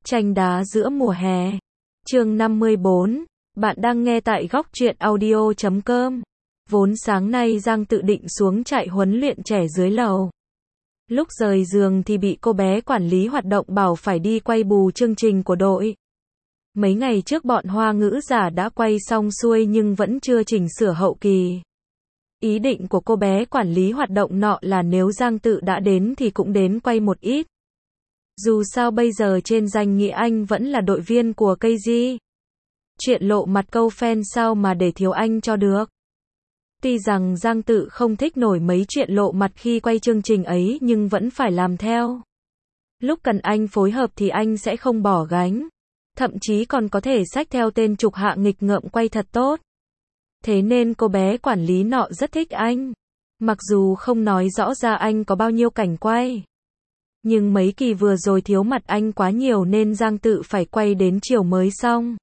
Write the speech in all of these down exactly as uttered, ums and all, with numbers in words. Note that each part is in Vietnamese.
Tranh đá giữa mùa hè. Chương năm mươi bốn. Bạn đang nghe tại góc truyện audio chấm com. Vốn sáng nay Giang tự định xuống trại huấn luyện trẻ dưới lầu. Lúc rời giường thì bị cô bé quản lý hoạt động bảo phải đi quay bù chương trình của đội. Mấy ngày trước bọn Hoa ngữ giả đã quay xong xuôi nhưng vẫn chưa chỉnh sửa hậu kỳ. Ý định của cô bé quản lý hoạt động nọ là nếu Giang tự đã đến thì cũng đến quay một ít. Dù sao bây giờ trên danh nghĩa anh vẫn là đội viên của cây gi. Chuyện lộ mặt câu fan sao mà để thiếu anh cho được. Tuy rằng Giang tự không thích nổi mấy chuyện lộ mặt khi quay chương trình ấy nhưng vẫn phải làm theo. Lúc cần anh phối hợp thì anh sẽ không bỏ gánh. Thậm chí còn có thể xách theo tên trục hạ nghịch ngợm quay thật tốt. Thế nên cô bé quản lý nọ rất thích anh. Mặc dù không nói rõ ra anh có bao nhiêu cảnh quay. Nhưng mấy kỳ vừa rồi thiếu mặt anh quá nhiều nên Giang tự phải quay đến chiều mới xong.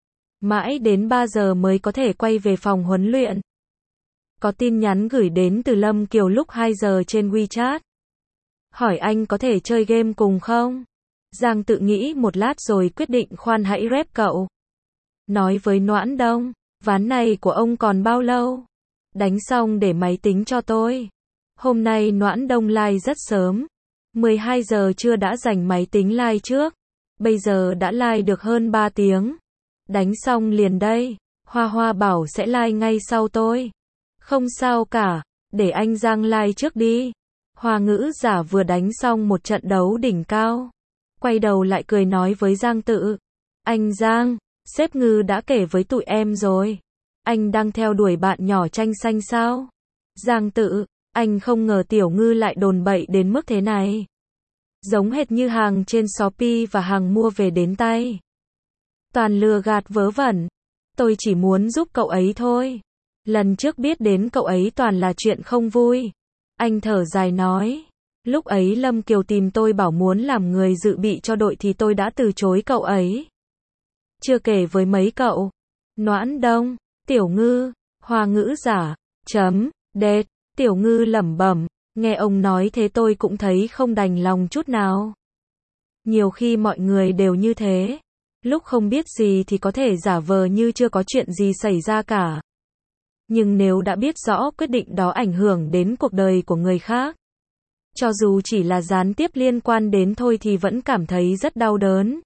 Mãi đến ba giờ mới có thể quay về phòng huấn luyện. Có tin nhắn gửi đến từ Lâm Kiều lúc hai giờ trên WeChat. Hỏi anh có thể chơi game cùng không? Giang tự nghĩ một lát rồi quyết định khoan hãy rep cậu. Nói với Noãn Đông, ván này của ông còn bao lâu? Đánh xong để máy tính cho tôi. Hôm nay Noãn Đông like rất sớm. mười hai giờ trưa đã dành máy tính like trước. Bây giờ đã like được hơn ba tiếng. Đánh xong liền đây. Hoa Hoa bảo sẽ like ngay sau tôi. Không sao cả, để anh Giang like trước đi. Hoa ngữ giả vừa đánh xong một trận đấu đỉnh cao. Quay đầu lại cười nói với Giang tự. Anh Giang, sếp Ngư đã kể với tụi em rồi. Anh đang theo đuổi bạn nhỏ Tranh Xanh sao? Giang tự, anh không ngờ Tiểu Ngư lại đồn bậy đến mức thế này. Giống hệt như hàng trên Shopee và hàng mua về đến tay. Toàn lừa gạt vớ vẩn. Tôi chỉ muốn giúp cậu ấy thôi. Lần trước biết đến cậu ấy toàn là chuyện không vui. Anh thở dài nói. Lúc ấy Lâm Kiều tìm tôi bảo muốn làm người dự bị cho đội thì tôi đã từ chối cậu ấy. Chưa kể với mấy cậu. Noãn Đông, Tiểu Ngư, Hoa ngữ giả, chấm, đệt, Tiểu Ngư lẩm bẩm. Nghe ông nói thế tôi cũng thấy không đành lòng chút nào. Nhiều khi mọi người đều như thế. Lúc không biết gì thì có thể giả vờ như chưa có chuyện gì xảy ra cả. Nhưng nếu đã biết rõ quyết định đó ảnh hưởng đến cuộc đời của người khác, cho dù chỉ là gián tiếp liên quan đến thôi thì vẫn cảm thấy rất đau đớn.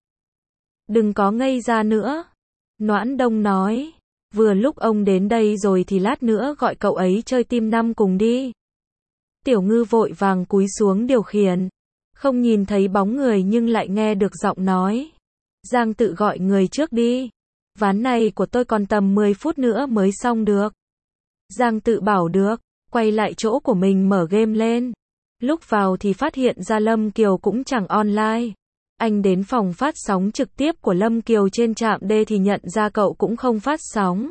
Đừng có ngây ra nữa. Noãn Đông nói. Vừa lúc ông đến đây rồi thì lát nữa gọi cậu ấy chơi team năm cùng đi. Tiểu Ngư vội vàng cúi xuống điều khiển. Không nhìn thấy bóng người nhưng lại nghe được giọng nói. Giang tự gọi người trước đi. Ván này của tôi còn tầm mười phút nữa mới xong được. Giang tự bảo được. Quay lại chỗ của mình mở game lên. Lúc vào thì phát hiện ra Lâm Kiều cũng chẳng online. Anh đến phòng phát sóng trực tiếp của Lâm Kiều trên trạm D thì nhận ra cậu cũng không phát sóng.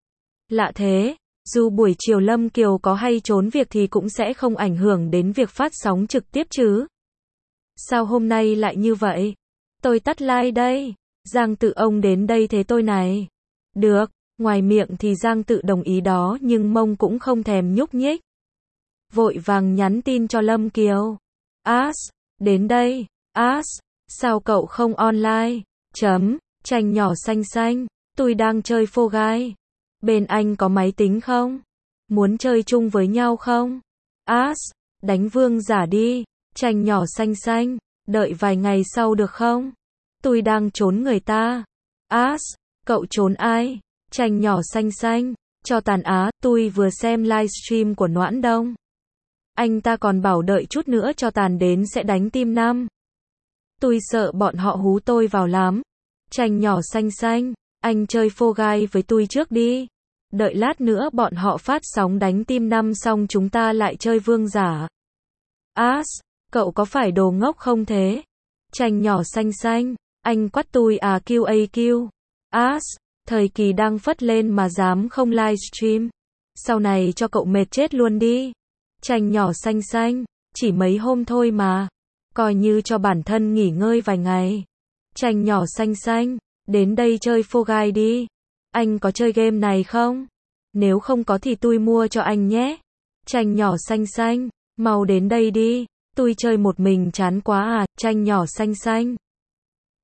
Lạ thế, dù buổi chiều Lâm Kiều có hay trốn việc thì cũng sẽ không ảnh hưởng đến việc phát sóng trực tiếp chứ. Sao hôm nay lại như vậy? Tôi tắt like đây. Giang tự ông đến đây thế tôi này. Được, ngoài miệng thì Giang tự đồng ý đó nhưng mông cũng không thèm nhúc nhích. Vội vàng nhắn tin cho Lâm Kiều. As, đến đây. As, sao cậu không online? Chấm, Tranh nhỏ xanh xanh. Tôi đang chơi Fall Guys. Bên anh có máy tính không? Muốn chơi chung với nhau không? As, đánh vương giả đi. Tranh nhỏ xanh xanh. Đợi vài ngày sau được không? Tôi đang trốn người ta. As, cậu trốn ai? Tranh nhỏ xanh xanh. Cho tàn á, tôi vừa xem livestream của Noãn Đông. Anh ta còn bảo đợi chút nữa cho tàn đến sẽ đánh team năm. Tôi sợ bọn họ hú tôi vào lắm. Tranh nhỏ xanh xanh, anh chơi Fall Guys với tôi trước đi. Đợi lát nữa bọn họ phát sóng đánh team năm xong chúng ta lại chơi vương giả. As, cậu có phải đồ ngốc không thế? Tranh nhỏ xanh xanh, anh quắt tôi à quy a quy. As, thời kỳ đang phất lên mà dám không livestream. Sau này cho cậu mệt chết luôn đi. Tranh nhỏ xanh xanh, chỉ mấy hôm thôi mà. Coi như cho bản thân nghỉ ngơi vài ngày. Tranh nhỏ xanh xanh, đến đây chơi Fall Guys đi. Anh có chơi game này không? Nếu không có thì tôi mua cho anh nhé. Tranh nhỏ xanh xanh, mau đến đây đi. Tôi chơi một mình chán quá à, Tranh nhỏ xanh xanh.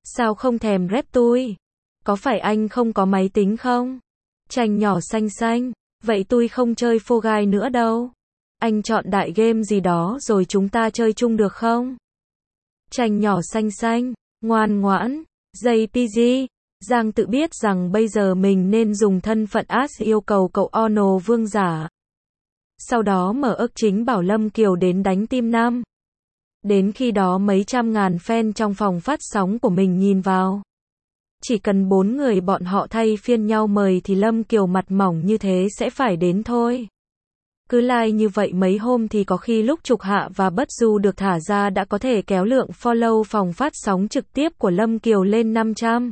Sao không thèm rep tui? Có phải anh không có máy tính không? Tranh nhỏ xanh xanh, vậy tui không chơi Fall Guys nữa đâu. Anh chọn đại game gì đó rồi chúng ta chơi chung được không? Tranh nhỏ xanh xanh, ngoan ngoãn, jay pê giê. Giang tự biết rằng bây giờ mình nên dùng thân phận as yêu cầu cậu Ono vương giả. Sau đó mở ức chính bảo Lâm Kiều đến đánh team năm. Đến khi đó mấy trăm ngàn fan trong phòng phát sóng của mình nhìn vào. Chỉ cần bốn người bọn họ thay phiên nhau mời thì Lâm Kiều mặt mỏng như thế sẽ phải đến thôi. Cứ like như vậy mấy hôm thì có khi lúc Trục Hạ và Bất Du được thả ra đã có thể kéo lượng follow phòng phát sóng trực tiếp của Lâm Kiều lên năm trăm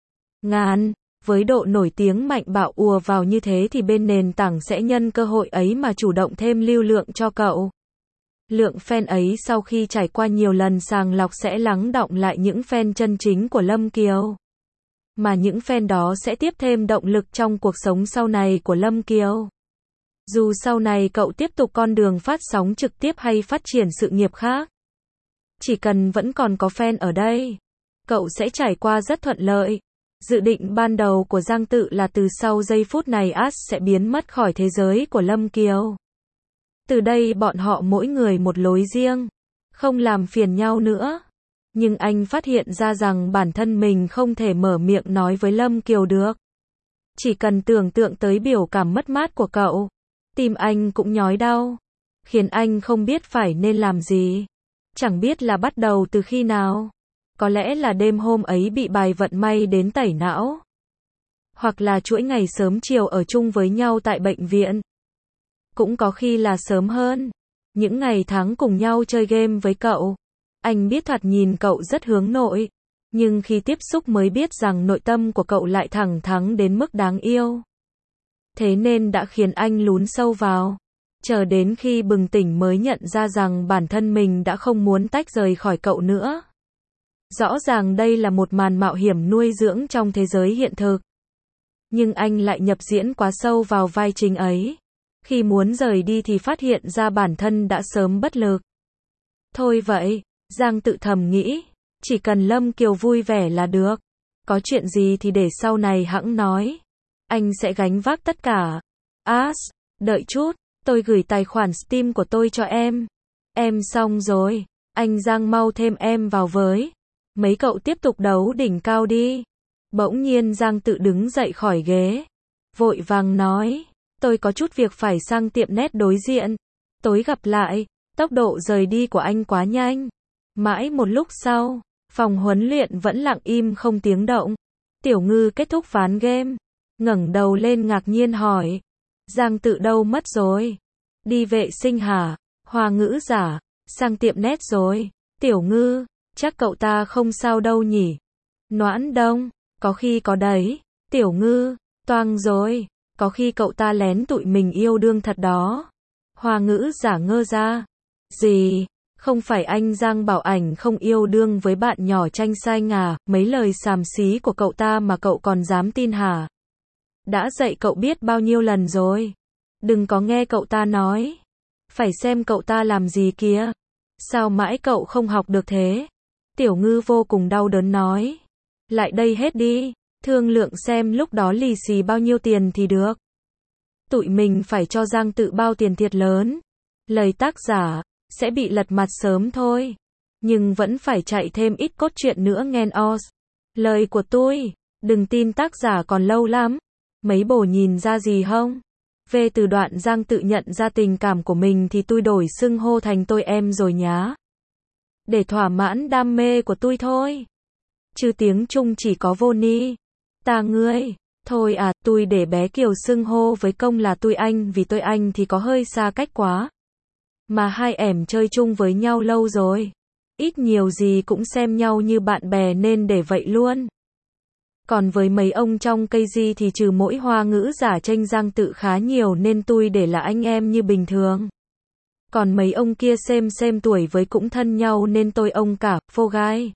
ngàn. Với độ nổi tiếng mạnh bạo ùa vào như thế thì bên nền tảng sẽ nhân cơ hội ấy mà chủ động thêm lưu lượng cho cậu. Lượng fan ấy sau khi trải qua nhiều lần sàng lọc sẽ lắng đọng lại những fan chân chính của Lâm Kiều. Mà những fan đó sẽ tiếp thêm động lực trong cuộc sống sau này của Lâm Kiều. Dù sau này cậu tiếp tục con đường phát sóng trực tiếp hay phát triển sự nghiệp khác. Chỉ cần vẫn còn có fan ở đây, cậu sẽ trải qua rất thuận lợi. Dự định ban đầu của Giang Tự là từ sau giây phút này As sẽ biến mất khỏi thế giới của Lâm Kiều. Từ đây bọn họ mỗi người một lối riêng, không làm phiền nhau nữa. Nhưng anh phát hiện ra rằng bản thân mình không thể mở miệng nói với Lâm Kiều được. Chỉ cần tưởng tượng tới biểu cảm mất mát của cậu, tim anh cũng nhói đau, khiến anh không biết phải nên làm gì. Chẳng biết là bắt đầu từ khi nào. Có lẽ là đêm hôm ấy bị bài vận may đến tẩy não. Hoặc là chuỗi ngày sớm chiều ở chung với nhau tại bệnh viện. Cũng có khi là sớm hơn. Những ngày tháng cùng nhau chơi game với cậu. Anh biết thoạt nhìn cậu rất hướng nội. Nhưng khi tiếp xúc mới biết rằng nội tâm của cậu lại thẳng thắn đến mức đáng yêu. Thế nên đã khiến anh lún sâu vào. Chờ đến khi bừng tỉnh mới nhận ra rằng bản thân mình đã không muốn tách rời khỏi cậu nữa. Rõ ràng đây là một màn mạo hiểm nuôi dưỡng trong thế giới hiện thực. Nhưng anh lại nhập diễn quá sâu vào vai chính ấy. Khi muốn rời đi thì phát hiện ra bản thân đã sớm bất lực. Thôi vậy, Giang tự thầm nghĩ, chỉ cần Lâm Kiều vui vẻ là được. Có chuyện gì thì để sau này hẵng nói. Anh sẽ gánh vác tất cả. As, đợi chút, tôi gửi tài khoản Steam của tôi cho em. Em xong rồi, anh Giang mau thêm em vào với. Mấy cậu tiếp tục đấu đỉnh cao đi. Bỗng nhiên Giang tự đứng dậy khỏi ghế. Vội vàng nói, tôi có chút việc phải sang tiệm net đối diện. Tối gặp lại, tốc độ rời đi của anh quá nhanh. Mãi một lúc sau, phòng huấn luyện vẫn lặng im không tiếng động. Tiểu Ngư kết thúc ván game. Ngẩng đầu lên ngạc nhiên hỏi. Giang tự đâu mất rồi? Đi vệ sinh hả? Hoa ngữ giả, sang tiệm net rồi. Tiểu Ngư, chắc cậu ta không sao đâu nhỉ? Noãn Đông, có khi có đấy. Tiểu Ngư, toang rồi, có khi cậu ta lén tụi mình yêu đương thật đó. Hoa ngữ giả ngơ ra. Gì? Không phải anh Giang bảo ảnh không yêu đương với bạn nhỏ Tranh Xanh à? Mấy lời xàm xí của cậu ta mà cậu còn dám tin hả? Đã dạy cậu biết bao nhiêu lần rồi. Đừng có nghe cậu ta nói. Phải xem cậu ta làm gì kìa. Sao mãi cậu không học được thế? Tiểu Ngư vô cùng đau đớn nói. Lại đây hết đi, thương lượng xem lúc đó lì xì bao nhiêu tiền thì được. Tụi mình phải cho Giang tự bao tiền thiệt lớn. Lời tác giả sẽ bị lật mặt sớm thôi. Nhưng vẫn phải chạy thêm ít cốt truyện nữa nghen os. Lời của tôi, đừng tin tác giả còn lâu lắm. Mấy bồ nhìn ra gì không? Về từ đoạn Giang tự nhận ra tình cảm của mình thì tôi đổi xưng hô thành tôi em rồi nhá. Để thỏa mãn đam mê của tôi thôi. Chứ tiếng Trung chỉ có vô ni. Ta ngươi. Thôi à, tôi để bé Kiều xưng hô với công là tôi anh vì tôi anh thì có hơi xa cách quá. Mà hai em chơi chung với nhau lâu rồi. Ít nhiều gì cũng xem nhau như bạn bè nên để vậy luôn. Còn với mấy ông trong cây di thì trừ mỗi hoa ngữ giả Tranh Giang tự khá nhiều nên tôi để là anh em như bình thường. Còn mấy ông kia xem xem tuổi với cũng thân nhau nên tôi ông cả, Fall Guys.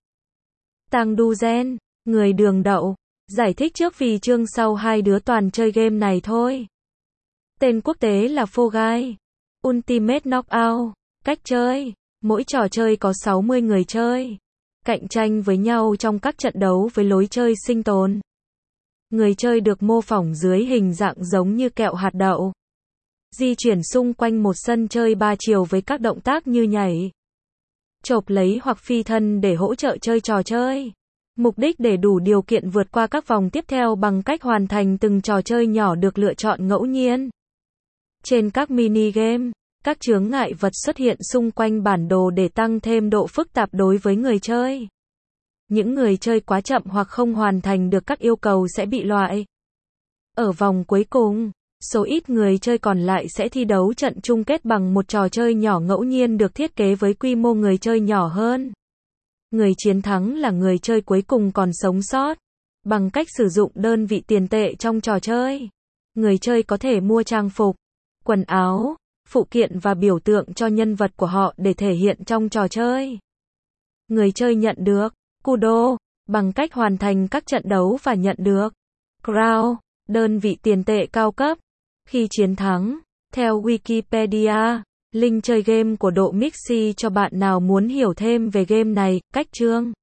Tang Du Gen, người đường đậu. Giải thích trước vì chương sau hai đứa toàn chơi game này thôi. Tên quốc tế là Fall Guys. Ultimate Knockout. Cách chơi. Mỗi trò chơi có sáu mươi người chơi. cạnh tranh với nhau trong các trận đấu với lối chơi sinh tồn. Người chơi được mô phỏng dưới hình dạng giống như kẹo hạt đậu. Di chuyển xung quanh một sân chơi ba chiều với các động tác như nhảy, chộp lấy hoặc phi thân để hỗ trợ chơi trò chơi. Mục đích để đủ điều kiện vượt qua các vòng tiếp theo bằng cách hoàn thành từng trò chơi nhỏ được lựa chọn ngẫu nhiên. Trên các mini game, các chướng ngại vật xuất hiện xung quanh bản đồ để tăng thêm độ phức tạp đối với người chơi. Những người chơi quá chậm hoặc không hoàn thành được các yêu cầu sẽ bị loại. Ở vòng cuối cùng, số ít người chơi còn lại sẽ thi đấu trận chung kết bằng một trò chơi nhỏ ngẫu nhiên được thiết kế với quy mô người chơi nhỏ hơn. Người chiến thắng là người chơi cuối cùng còn sống sót. Bằng cách sử dụng đơn vị tiền tệ trong trò chơi, người chơi có thể mua trang phục, quần áo, phụ kiện và biểu tượng cho nhân vật của họ để thể hiện trong trò chơi. Người chơi nhận được Kudo bằng cách hoàn thành các trận đấu và nhận được Crown, đơn vị tiền tệ cao cấp, khi chiến thắng. Theo Wikipedia, link chơi game của độ Mixi cho bạn nào muốn hiểu thêm về game này. Cách chương